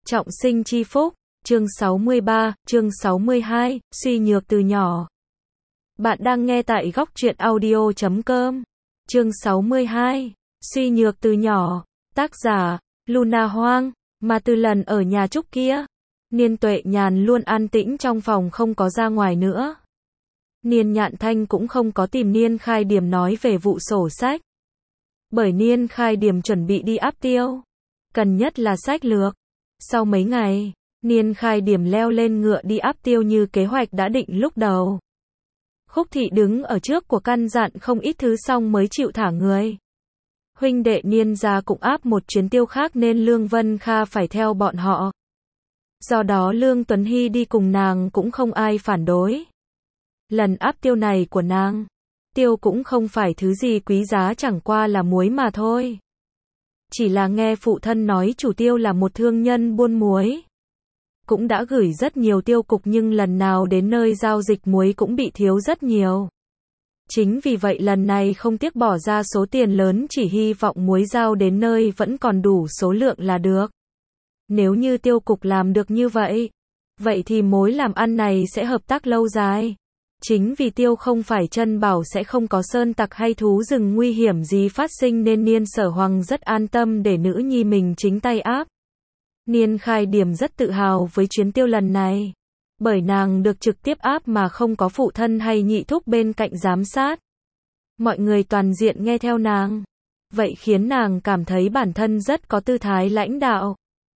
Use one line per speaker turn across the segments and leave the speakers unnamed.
Trọng sinh chi phúc, chương 63, chương 62, suy nhược từ nhỏ. Bạn đang nghe tại góc truyện audio.com. Chương 62, suy nhược từ nhỏ, tác giả, Luna Hoang, mà từ lần ở nhà Trúc kia, Niên Tuệ Nhàn luôn an tĩnh trong phòng không có ra ngoài nữa. Niên Nhạn Thanh cũng không có tìm Niên Khai Điểm nói về vụ sổ sách. Bởi Niên Khai Điểm chuẩn bị đi áp tiêu. Cần nhất là sách lược. Sau mấy ngày, Niên Khai Điểm leo lên ngựa đi áp tiêu như kế hoạch đã định lúc đầu. Khúc Thị đứng ở trước của căn dặn không ít thứ xong mới chịu thả người. Huynh đệ Niên gia cũng áp một chuyến tiêu khác nên Lương Vân Kha phải theo bọn họ. Do đó Lương Tuấn Hy đi cùng nàng cũng không ai phản đối. Lần áp tiêu này của nàng, tiêu cũng không phải thứ gì quý giá, chẳng qua là muối mà thôi. Chỉ là nghe phụ thân nói chủ tiêu là một thương nhân buôn muối. Cũng đã gửi rất nhiều tiêu cục nhưng lần nào đến nơi giao dịch muối cũng bị thiếu rất nhiều. Chính vì vậy lần này không tiếc bỏ ra số tiền lớn chỉ hy vọng muối giao đến nơi vẫn còn đủ số lượng là được. Nếu như tiêu cục làm được như vậy, vậy thì mối làm ăn này sẽ hợp tác lâu dài. Chính vì tiêu không phải chân bảo sẽ không có sơn tặc hay thú rừng nguy hiểm gì phát sinh nên Niên Sở Hoàng rất an tâm để nữ nhi mình chính tay áp. Niên Khai Điểm rất tự hào với chuyến tiêu lần này. Bởi nàng được trực tiếp áp mà không có phụ thân hay nhị thúc bên cạnh giám sát. Mọi người toàn diện nghe theo nàng. Vậy khiến nàng cảm thấy bản thân rất có tư thái lãnh đạo.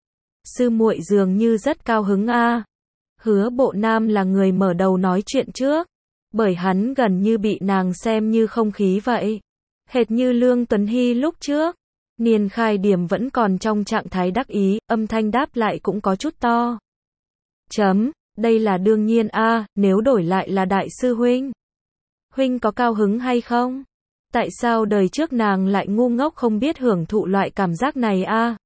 Sư muội dường như rất cao hứng a. Hứa Bộ Nam là người mở đầu nói chuyện trước. Bởi hắn gần như bị nàng xem như không khí vậy. Hệt như Lương Tuấn Hy lúc trước. Niên Khai Điểm vẫn còn trong trạng thái đắc ý, âm thanh đáp lại cũng có chút to. Đây là đương nhiên a, nếu đổi lại là đại sư huynh. Huynh có cao hứng hay không? Tại sao đời trước nàng lại ngu ngốc không biết hưởng thụ loại cảm giác này a?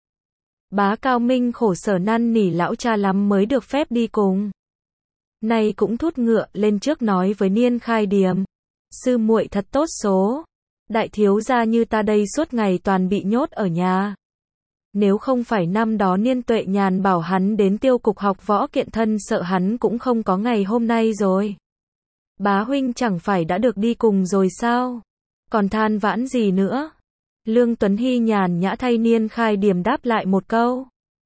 Bá Cao Minh khổ sở năn nỉ lão cha lắm mới được phép đi cùng. Nay cũng thút ngựa lên trước nói với Niên Khai Điểm. Sư muội thật tốt số. Đại thiếu gia như ta đây suốt ngày toàn bị nhốt ở nhà. Nếu không phải năm đó Niên Tuệ Nhàn bảo hắn đến tiêu cục học võ kiện thân sợ hắn cũng không có ngày hôm nay rồi. Bá huynh chẳng phải đã được đi cùng rồi sao? Còn than vãn gì nữa? Lương Tuấn Hy nhàn nhã thay Niên Khai Điểm đáp lại một câu.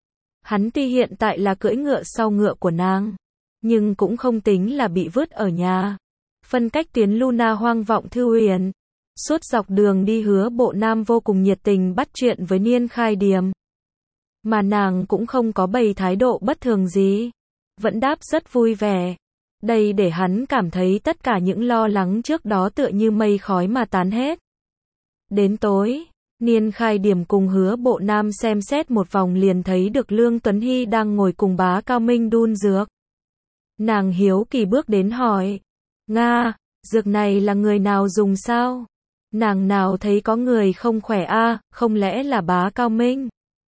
Hắn tuy hiện tại là cưỡi ngựa sau ngựa của nàng, nhưng cũng không tính là bị vứt ở nhà. Phân cách tuyến Luna Hoang Vọng Thư Huyền. Suốt dọc đường đi Hứa Bộ Nam vô cùng nhiệt tình bắt chuyện với Niên Khai Điểm. Mà nàng cũng không có bày thái độ bất thường gì. Vẫn đáp rất vui vẻ. Đây để hắn cảm thấy tất cả những lo lắng trước đó tựa như mây khói mà tán hết. Đến tối, Niên Khai Điểm cùng Hứa Bộ Nam xem xét một vòng liền thấy được Lương Tuấn Hy đang ngồi cùng Bá Cao Minh đun dược. Nàng hiếu kỳ bước đến hỏi. Nga, dược này là người nào dùng sao? Nàng nào thấy có người không khỏe a, không lẽ là Bá Cao Minh?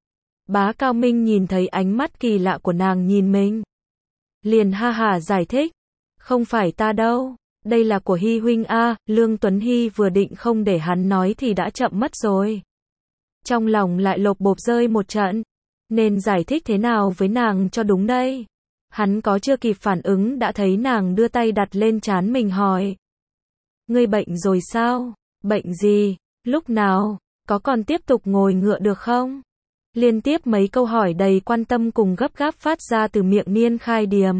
Bá Cao Minh nhìn thấy ánh mắt kỳ lạ của nàng nhìn mình. Liền ha hả giải thích. Không phải ta đâu, đây là của Hy huynh a. Lương Tuấn Hy vừa định không để hắn nói thì đã chậm mất rồi. Trong lòng lại lộp bộp rơi một trận. Nên giải thích thế nào với nàng cho đúng đây? Hắn có chưa kịp phản ứng đã thấy nàng đưa tay đặt lên trán mình hỏi. Ngươi bệnh rồi sao? Bệnh gì? Lúc nào? Có còn tiếp tục ngồi ngựa được không? Liên tiếp mấy câu hỏi đầy quan tâm cùng gấp gáp phát ra từ miệng Niên Khai Điểm.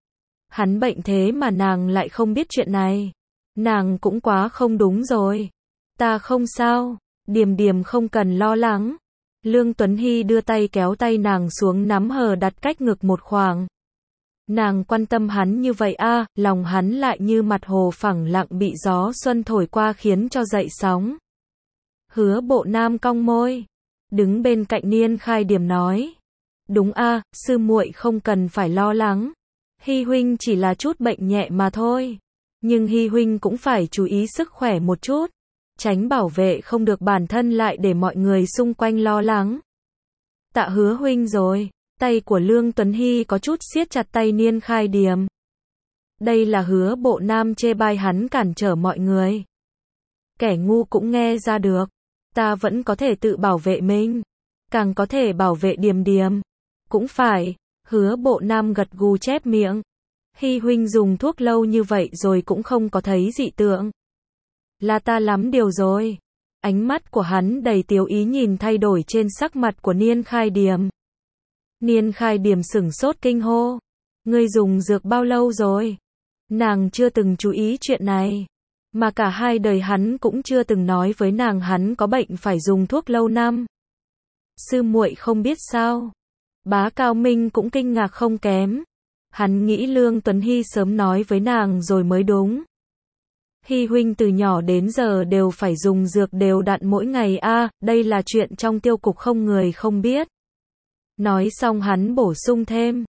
Hắn bệnh thế mà nàng lại không biết chuyện này. Nàng cũng quá không đúng rồi. Ta không sao, Điểm Điểm không cần lo lắng. Lương Tuấn Hy đưa tay kéo tay nàng xuống nắm hờ đặt cách ngực một khoảng. Nàng quan tâm hắn như vậy a, lòng hắn lại như mặt hồ phẳng lặng bị gió xuân thổi qua khiến cho dậy sóng. Hứa Bộ Nam cong môi, đứng bên cạnh Niên Khai Điểm nói. Đúng a, sư muội không cần phải lo lắng. Hy huynh chỉ là chút bệnh nhẹ mà thôi. Nhưng Hy huynh cũng phải chú ý sức khỏe một chút. Tránh bảo vệ không được bản thân lại để mọi người xung quanh lo lắng. Tạ Hứa huynh rồi. Tay của Lương Tuấn Hy có chút siết chặt tay Niên Khai Điểm. Đây là Hứa Bộ Nam chê bai hắn cản trở mọi người. Kẻ ngu cũng nghe ra được. Ta vẫn có thể tự bảo vệ mình. Càng có thể bảo vệ Điềm Điềm. Cũng phải, Hứa Bộ Nam gật gù chép miệng. Hy huynh dùng thuốc lâu như vậy rồi cũng không có thấy dị tượng. Là ta lắm điều rồi. Ánh mắt của hắn đầy tiếu ý nhìn thay đổi trên sắc mặt của Niên Khai Điểm. Niên Khai Điểm sửng sốt kinh hô. Ngươi dùng dược bao lâu rồi? Nàng chưa từng chú ý chuyện này. Mà cả hai đời hắn cũng chưa từng nói với nàng hắn có bệnh phải dùng thuốc lâu năm. Sư muội không biết sao? Bá Cao Minh cũng kinh ngạc không kém. Hắn nghĩ Lương Tuấn Hy sớm nói với nàng rồi mới đúng. Hy huynh từ nhỏ đến giờ đều phải dùng dược đều đặn mỗi ngày a, đây là chuyện trong tiêu cục không người không biết. Nói xong hắn bổ sung thêm.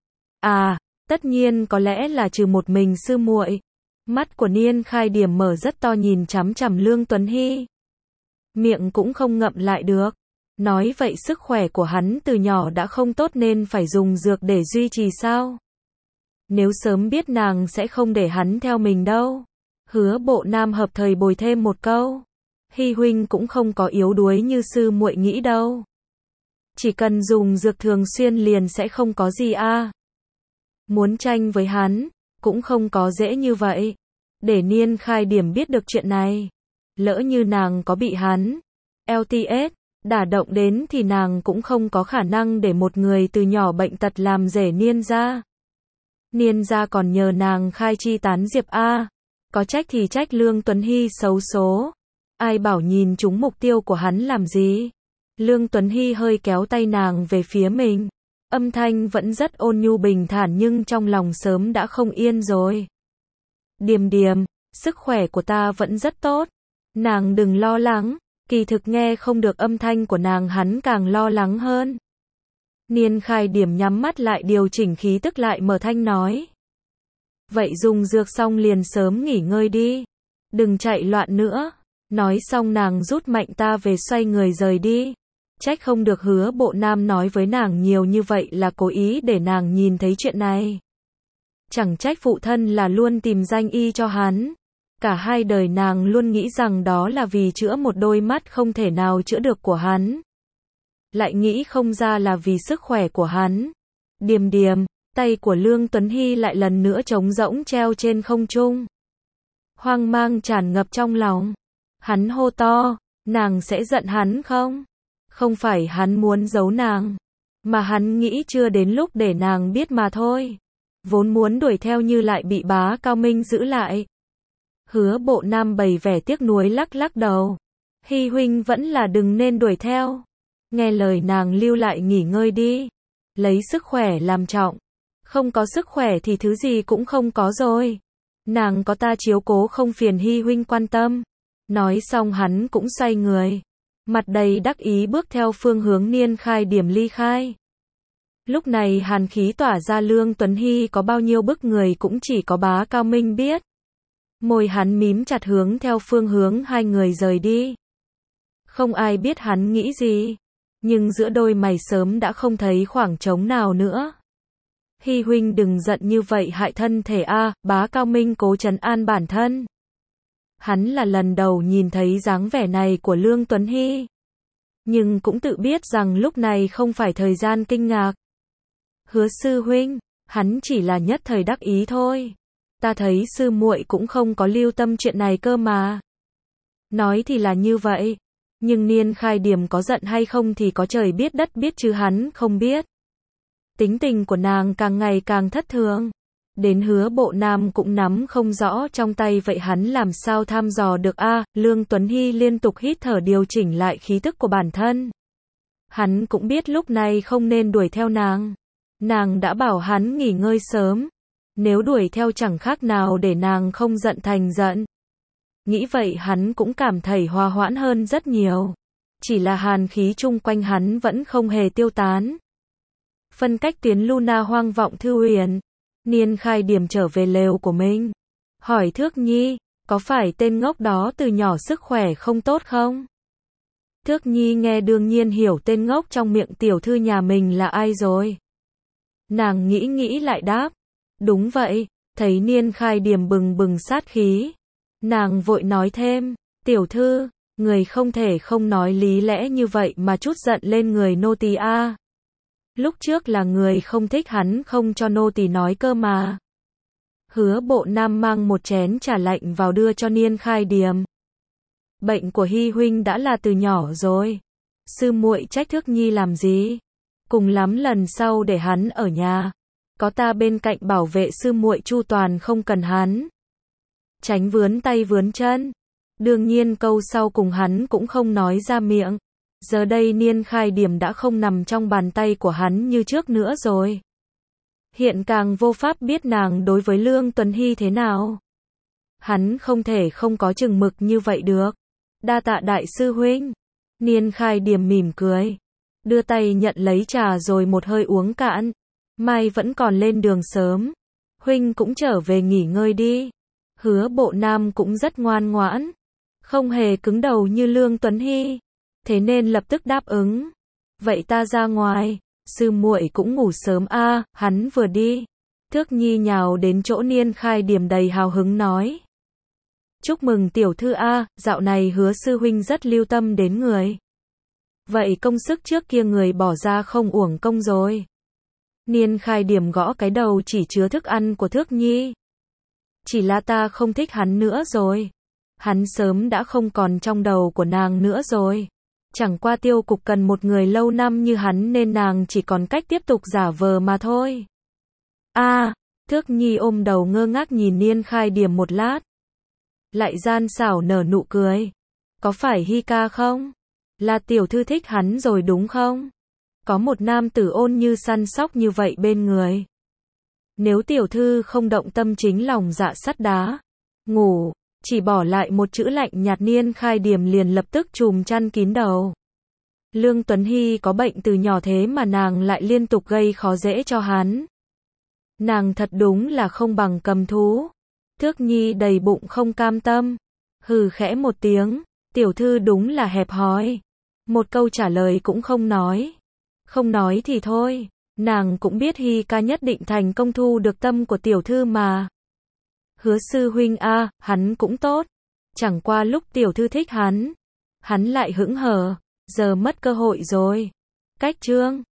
Tất nhiên có lẽ là trừ một mình sư muội. Mắt của Niên Khai Điểm mở rất to nhìn chằm chằm Lương Tuấn Hy. Miệng cũng không ngậm lại được. Nói vậy sức khỏe của hắn từ nhỏ đã không tốt nên phải dùng dược để duy trì sao? Nếu sớm biết nàng sẽ không để hắn theo mình đâu. Hứa Bộ Nam hợp thời bồi thêm một câu. Hy huynh cũng không có yếu đuối như sư muội nghĩ đâu. Chỉ cần dùng dược thường xuyên liền sẽ không có gì a. Muốn tranh với hắn, cũng không có dễ như vậy. Để Niên Khai Điểm biết được chuyện này. Lỡ như nàng có bị hắn LTS đả động đến thì nàng cũng không có khả năng để một người từ nhỏ bệnh tật làm rể Niên gia. Niên gia còn nhờ nàng khai chi tán diệp a. Có trách thì trách Lương Tuấn Hy xấu số. Ai bảo nhìn trúng mục tiêu của hắn làm gì. Lương Tuấn Hy hơi kéo tay nàng về phía mình. Âm thanh vẫn rất ôn nhu bình thản nhưng trong lòng sớm đã không yên rồi. Điềm điềm, sức khỏe của ta vẫn rất tốt. Nàng đừng lo lắng. Kỳ thực nghe không được âm thanh của nàng hắn càng lo lắng hơn. Niên Khai Điểm nhắm mắt lại điều chỉnh khí tức lại mở thanh nói. Vậy dùng dược xong liền sớm nghỉ ngơi đi. Đừng chạy loạn nữa. Nói xong nàng rút mạnh ta về xoay người rời đi. Trách không được Hứa Bộ Nam nói với nàng nhiều như vậy là cố ý để nàng nhìn thấy chuyện này. Chẳng trách phụ thân là luôn tìm danh y cho hắn. Cả hai đời nàng luôn nghĩ rằng đó là vì chữa một đôi mắt không thể nào chữa được của hắn. Lại nghĩ không ra là vì sức khỏe của hắn. Điềm điềm, tay của Lương Tuấn Hy lại lần nữa trống rỗng treo trên không trung. Hoang mang tràn ngập trong lòng. Hắn hô to, nàng sẽ giận hắn không? Không phải hắn muốn giấu nàng, mà hắn nghĩ chưa đến lúc để nàng biết mà thôi. Vốn muốn đuổi theo như lại bị Bá Cao Minh giữ lại. Hứa Bộ Nam bày vẻ tiếc nuối lắc lắc đầu. Hy huynh vẫn là đừng nên đuổi theo. Nghe lời nàng lưu lại nghỉ ngơi đi. Lấy sức khỏe làm trọng. Không có sức khỏe thì thứ gì cũng không có rồi. Nàng có ta chiếu cố không phiền Hy huynh quan tâm. Nói xong hắn cũng xoay người. Mặt đầy đắc ý bước theo phương hướng Niên Khai Điểm ly khai. Lúc này hàn khí tỏa ra Lương Tuấn Hy có bao nhiêu bức người cũng chỉ có Bá Cao Minh biết. Môi hắn mím chặt hướng theo phương hướng hai người rời đi. Không ai biết hắn nghĩ gì. Nhưng giữa đôi mày sớm đã không thấy khoảng trống nào nữa. Hy huynh đừng giận như vậy hại thân thể a. Bá Cao Minh cố trấn an bản thân. Hắn là lần đầu nhìn thấy dáng vẻ này của Lương Tuấn Hy. Nhưng cũng tự biết rằng lúc này không phải thời gian kinh ngạc. Hứa sư huynh, hắn chỉ là nhất thời đắc ý thôi. Ta thấy sư muội cũng không có lưu tâm chuyện này cơ mà. Nói thì là như vậy. Nhưng Niên Khai Điểm có giận hay không thì có trời biết đất biết chứ hắn không biết. Tính tình của nàng càng ngày càng thất thường. Đến Hứa Bộ Nam cũng nắm không rõ trong tay vậy hắn làm sao thăm dò được a. Lương Tuấn Hy liên tục hít thở điều chỉnh lại khí tức của bản thân. Hắn cũng biết lúc này không nên đuổi theo nàng. Nàng đã bảo hắn nghỉ ngơi sớm. Nếu đuổi theo chẳng khác nào để nàng không giận thành giận. Nghĩ vậy hắn cũng cảm thấy hòa hoãn hơn rất nhiều. Chỉ là hàn khí chung quanh hắn vẫn không hề tiêu tán. Phân cách tuyến Luna hoang vọng thư huyền. Niên Khai Điểm trở về lều của mình. Hỏi Thước Nhi, có phải tên ngốc đó từ nhỏ sức khỏe không tốt không? Thước Nhi nghe đương nhiên hiểu tên ngốc trong miệng tiểu thư nhà mình là ai rồi. Nàng nghĩ lại đáp. Đúng vậy, thấy Niên Khai Điểm bừng bừng sát khí. Nàng vội nói thêm, tiểu thư, người không thể không nói lý lẽ như vậy mà chút giận lên người nô tỳ a. Lúc trước là người không thích hắn không cho nô tỳ nói cơ mà. Hứa Bộ Nam mang một chén trà lạnh vào đưa cho Niên Khai Điềm. Bệnh của Hy huynh đã là từ nhỏ rồi. Sư muội trách Thước Nhi làm gì? Cùng lắm lần sau để hắn ở nhà. Có ta bên cạnh bảo vệ sư muội chu toàn, không cần hắn tránh vướn tay vướn chân. Đương nhiên câu sau cùng hắn cũng không nói ra miệng. Giờ đây Niên Khai Điềm đã không nằm trong bàn tay của hắn như trước nữa rồi. Hiện càng vô pháp biết nàng đối với Lương Tuấn Hy thế nào. Hắn không thể không có chừng mực như vậy được. Đa tạ đại sư huynh. Niên Khai Điềm mỉm cười, đưa tay nhận lấy trà rồi một hơi uống cạn. Mai vẫn còn lên đường sớm, huynh cũng trở về nghỉ ngơi đi. Hứa Bộ Nam cũng rất ngoan ngoãn, không hề cứng đầu như Lương Tuấn Hy, thế nên lập tức đáp ứng. Vậy ta ra ngoài, sư muội cũng ngủ sớm a. Hắn vừa đi, Thước Nhi nhào đến chỗ Niên Khai Điềm đầy hào hứng nói. Chúc mừng tiểu thư a, dạo này Hứa sư huynh rất lưu tâm đến người. Vậy công sức trước kia người bỏ ra không uổng công rồi. Niên Khai Điềm gõ cái đầu chỉ chứa thức ăn của Thước Nhi. Chỉ là ta không thích hắn nữa rồi. Hắn sớm đã không còn trong đầu của nàng nữa rồi. Chẳng qua tiêu cục cần một người lâu năm như hắn nên nàng chỉ còn cách tiếp tục giả vờ mà thôi. Thước Nhi ôm đầu ngơ ngác nhìn Niên Khai Điềm một lát. Lại gian xảo nở nụ cười. Có phải Hy ca không? Là tiểu thư thích hắn rồi đúng không? Có một nam tử ôn như săn sóc như vậy bên người. Nếu tiểu thư không động tâm chính lòng dạ sắt đá. Ngủ, chỉ bỏ lại một chữ lạnh nhạt. Niên Khai Điềm liền lập tức trùm chăn kín đầu. Lương Tuấn Hy có bệnh từ nhỏ thế mà nàng lại liên tục gây khó dễ cho hắn. Nàng thật đúng là không bằng cầm thú. Thước Nhi đầy bụng không cam tâm. Hừ khẽ một tiếng, tiểu thư đúng là hẹp hòi. Một câu trả lời cũng không nói. Không nói thì thôi, nàng cũng biết Hy ca nhất định thành công thu được tâm của tiểu thư mà. Hứa sư huynh a, hắn cũng tốt. Chẳng qua lúc tiểu thư thích hắn lại hững hờ, giờ mất cơ hội rồi. Cách chương